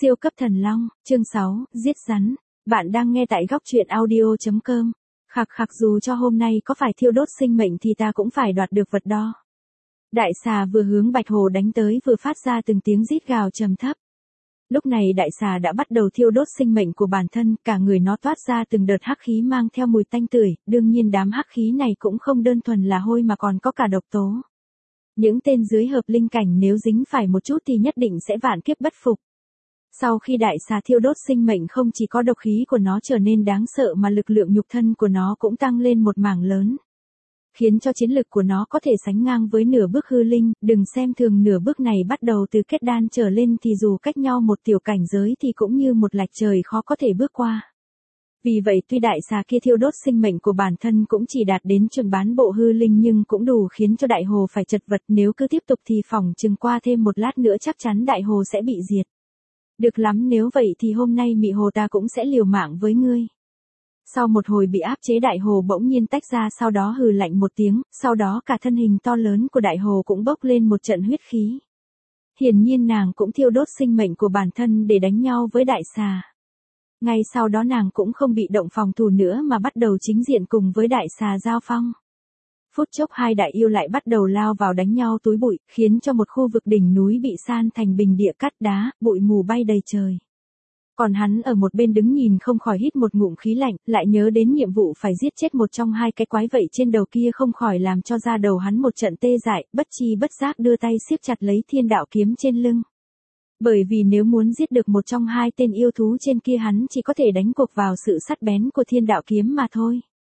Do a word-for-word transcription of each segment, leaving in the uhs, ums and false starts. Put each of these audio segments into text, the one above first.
Siêu cấp thần long, chương sáu, giết rắn. Bạn đang nghe tại góc truyện audio chấm com. Khạc khạc, dù cho hôm nay có phải thiêu đốt sinh mệnh thì ta cũng phải đoạt được vật đó. Đại xà vừa hướng Bạch Hồ đánh tới vừa phát ra từng tiếng rít gào trầm thấp. Lúc này đại xà đã bắt đầu thiêu đốt sinh mệnh của bản thân, cả người nó toát ra từng đợt hắc khí mang theo mùi tanh tưởi, đương nhiên đám hắc khí này cũng không đơn thuần là hôi mà còn có cả độc tố. Những tên dưới hợp linh cảnh nếu dính phải một chút thì nhất định sẽ vạn kiếp bất phục. Sau khi đại xà thiêu đốt sinh mệnh, không chỉ có độc khí của nó trở nên đáng sợ mà lực lượng nhục thân của nó cũng tăng lên một mảng lớn, khiến cho chiến lực của nó có thể sánh ngang với nửa bước hư linh. Đừng xem thường nửa bước này, bắt đầu từ kết đan trở lên thì dù cách nhau một tiểu cảnh giới thì cũng như một lạch trời khó có thể bước qua. Vì vậy tuy đại xà kia thiêu đốt sinh mệnh của bản thân cũng chỉ đạt đến chuẩn bán bộ hư linh nhưng cũng đủ khiến cho đại hồ phải chật vật, nếu cứ tiếp tục thì phỏng chừng qua thêm một lát nữa chắc chắn đại hồ sẽ bị diệt. Được lắm, nếu vậy thì hôm nay mị hồ ta cũng sẽ liều mạng với ngươi. Sau một hồi bị áp chế, đại hồ bỗng nhiên tách ra, sau đó hừ lạnh một tiếng, sau đó cả thân hình to lớn của đại hồ cũng bốc lên một trận huyết khí. Hiển nhiên nàng cũng thiêu đốt sinh mệnh của bản thân để đánh nhau với đại xà. Ngay sau đó nàng cũng không bị động phòng thủ nữa mà bắt đầu chính diện cùng với đại xà giao phong. Phút chốc hai đại yêu lại bắt đầu lao vào đánh nhau túi bụi, khiến cho một khu vực đỉnh núi bị san thành bình địa, cát đá, bụi mù bay đầy trời. Còn hắn ở một bên đứng nhìn không khỏi hít một ngụm khí lạnh, lại nhớ đến nhiệm vụ phải giết chết một trong hai cái quái vậy trên đầu kia không khỏi làm cho da đầu hắn một trận tê dại, bất chi bất giác đưa tay siết chặt lấy thiên đạo kiếm trên lưng. Bởi vì nếu muốn giết được một trong hai tên yêu thú trên kia hắn chỉ có thể đánh cuộc vào sự sắc bén của thiên đạo kiếm mà thôi.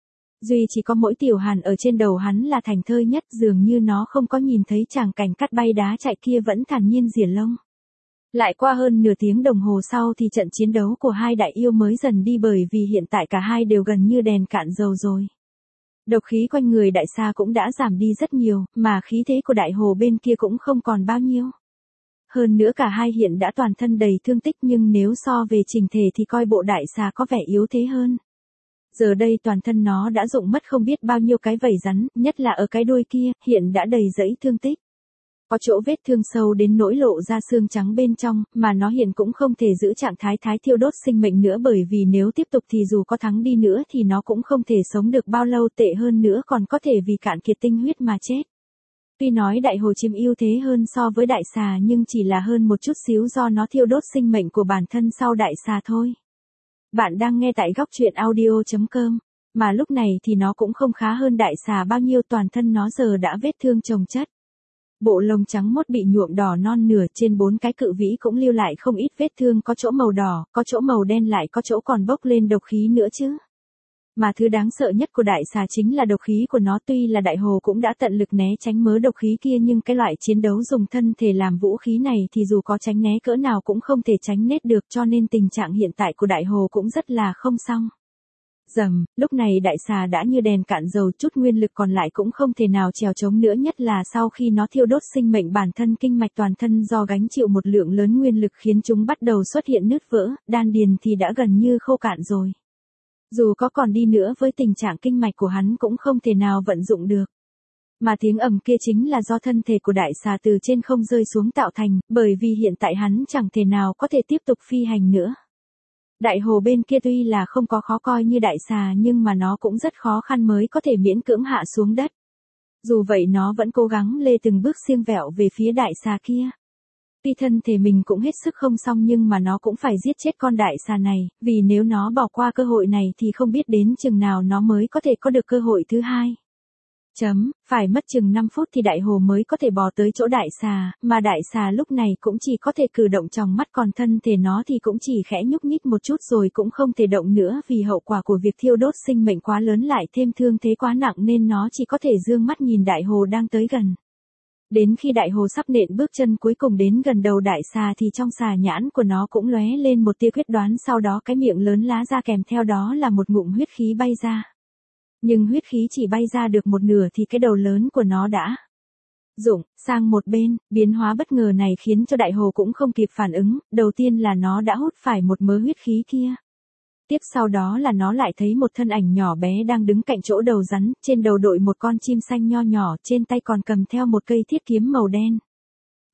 Duy chỉ có mỗi tiểu hàn ở trên đầu hắn là thành thơi nhất, dường như nó không có nhìn thấy tràng cảnh cắt bay đá chạy kia vẫn thản nhiên rỉa lông. Lại qua hơn nửa tiếng đồng hồ sau thì trận chiến đấu của hai đại yêu mới dần đi, bởi vì hiện tại cả hai đều gần như đèn cạn dầu rồi. Độc khí quanh người đại xà cũng đã giảm đi rất nhiều, mà khí thế của đại hồ bên kia cũng không còn bao nhiêu. Hơn nữa cả hai hiện đã toàn thân đầy thương tích, nhưng nếu so về trình thể thì coi bộ đại xà có vẻ yếu thế hơn. Giờ đây toàn thân nó đã rụng mất không biết bao nhiêu cái vảy rắn, nhất là ở cái đuôi kia, hiện đã đầy rẫy thương tích. Có chỗ vết thương sâu đến nỗi lộ ra xương trắng bên trong, mà nó hiện cũng không thể giữ trạng thái thái thiêu đốt sinh mệnh nữa, bởi vì nếu tiếp tục thì dù có thắng đi nữa thì nó cũng không thể sống được bao lâu, tệ hơn nữa còn có thể vì cạn kiệt tinh huyết mà chết. Tuy nói đại hồ chiếm ưu thế hơn so với đại xà nhưng chỉ là hơn một chút xíu do nó thiêu đốt sinh mệnh của bản thân sau đại xà thôi. Bạn đang nghe tại góc truyện audio chấm com, mà lúc này thì nó cũng không khá hơn đại xà bao nhiêu, toàn thân nó giờ đã vết thương chồng chất. Bộ lông trắng mốt bị nhuộm đỏ non nửa, trên bốn cái cự vĩ cũng lưu lại không ít vết thương, có chỗ màu đỏ, có chỗ màu đen, lại có chỗ còn bốc lên độc khí nữa chứ. Mà thứ đáng sợ nhất của đại xà chính là độc khí của nó, tuy là đại hồ cũng đã tận lực né tránh mớ độc khí kia nhưng cái loại chiến đấu dùng thân thể làm vũ khí này thì dù có tránh né cỡ nào cũng không thể tránh nết được, cho nên tình trạng hiện tại của đại hồ cũng rất là không xong. Dầm, lúc này đại xà đã như đèn cạn dầu, chút nguyên lực còn lại cũng không thể nào trèo chống nữa, nhất là sau khi nó thiêu đốt sinh mệnh bản thân, kinh mạch toàn thân do gánh chịu một lượng lớn nguyên lực khiến chúng bắt đầu xuất hiện nứt vỡ, đan điền thì đã gần như khô cạn rồi. Dù có còn đi nữa với tình trạng kinh mạch của hắn cũng không thể nào vận dụng được. Mà tiếng ầm kia chính là do thân thể của đại xà từ trên không rơi xuống tạo thành, bởi vì hiện tại hắn chẳng thể nào có thể tiếp tục phi hành nữa. Đại hồ bên kia tuy là không có khó coi như đại xà nhưng mà nó cũng rất khó khăn mới có thể miễn cưỡng hạ xuống đất. Dù vậy nó vẫn cố gắng lê từng bước siêng vẹo về phía đại xà kia. Tuy thân thể mình cũng hết sức không xong nhưng mà nó cũng phải giết chết con đại xà này, vì nếu nó bỏ qua cơ hội này thì không biết đến chừng nào nó mới có thể có được cơ hội thứ hai. Chấm, phải mất chừng năm phút thì đại hồ mới có thể bò tới chỗ đại xà, mà đại xà lúc này cũng chỉ có thể cử động tròng mắt, còn thân thể nó thì cũng chỉ khẽ nhúc nhích một chút rồi cũng không thể động nữa, vì hậu quả của việc thiêu đốt sinh mệnh quá lớn lại thêm thương thế quá nặng nên nó chỉ có thể dương mắt nhìn đại hồ đang tới gần. Đến khi đại hồ sắp nện bước chân cuối cùng đến gần đầu đại xà thì trong xà nhãn của nó cũng lóe lên một tia quyết đoán, sau đó cái miệng lớn lá ra, kèm theo đó là một ngụm huyết khí bay ra. Nhưng huyết khí chỉ bay ra được một nửa thì cái đầu lớn của nó đã rụng sang một bên. Biến hóa bất ngờ này khiến cho đại hồ cũng không kịp phản ứng, đầu tiên là nó đã hút phải một mớ huyết khí kia. Tiếp sau đó là nó lại thấy một thân ảnh nhỏ bé đang đứng cạnh chỗ đầu rắn, trên đầu đội một con chim xanh nho nhỏ, trên tay còn cầm theo một cây thiết kiếm màu đen.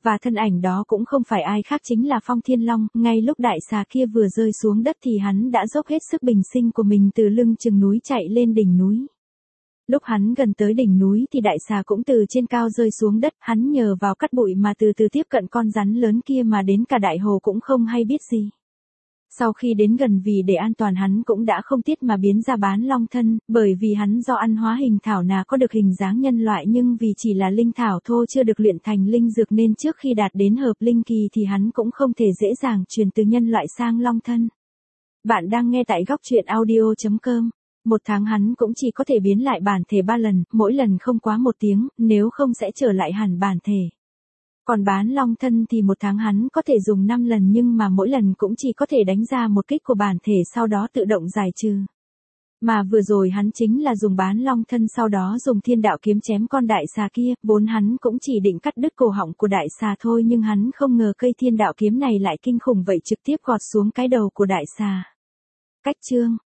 Và thân ảnh đó cũng không phải ai khác chính là Phong Thiên Long, ngay lúc đại xà kia vừa rơi xuống đất thì hắn đã dốc hết sức bình sinh của mình từ lưng chừng núi chạy lên đỉnh núi. Lúc hắn gần tới đỉnh núi thì đại xà cũng từ trên cao rơi xuống đất, hắn nhờ vào cắt bụi mà từ từ tiếp cận con rắn lớn kia mà đến cả Đại Hồ cũng không hay biết gì. Sau khi đến gần vì để an toàn hắn cũng đã không tiếc mà biến ra bán long thân, bởi vì hắn do ăn hóa hình thảo nà có được hình dáng nhân loại nhưng vì chỉ là linh thảo thô chưa được luyện thành linh dược nên trước khi đạt đến hợp linh kỳ thì hắn cũng không thể dễ dàng chuyển từ nhân loại sang long thân. Bạn đang nghe tại góc truyện audio chấm com. Một tháng hắn cũng chỉ có thể biến lại bản thể ba lần, mỗi lần không quá một tiếng, nếu không sẽ trở lại hẳn bản thể. Còn bán long thân thì một tháng hắn có thể dùng năm lần nhưng mà mỗi lần cũng chỉ có thể đánh ra một kích của bản thể sau đó tự động giải trừ. Mà vừa rồi hắn chính là dùng bán long thân sau đó dùng thiên đạo kiếm chém con đại xà kia, vốn hắn cũng chỉ định cắt đứt cổ họng của đại xà thôi nhưng hắn không ngờ cây thiên đạo kiếm này lại kinh khủng vậy trực tiếp gọt xuống cái đầu của đại xà. Cách chương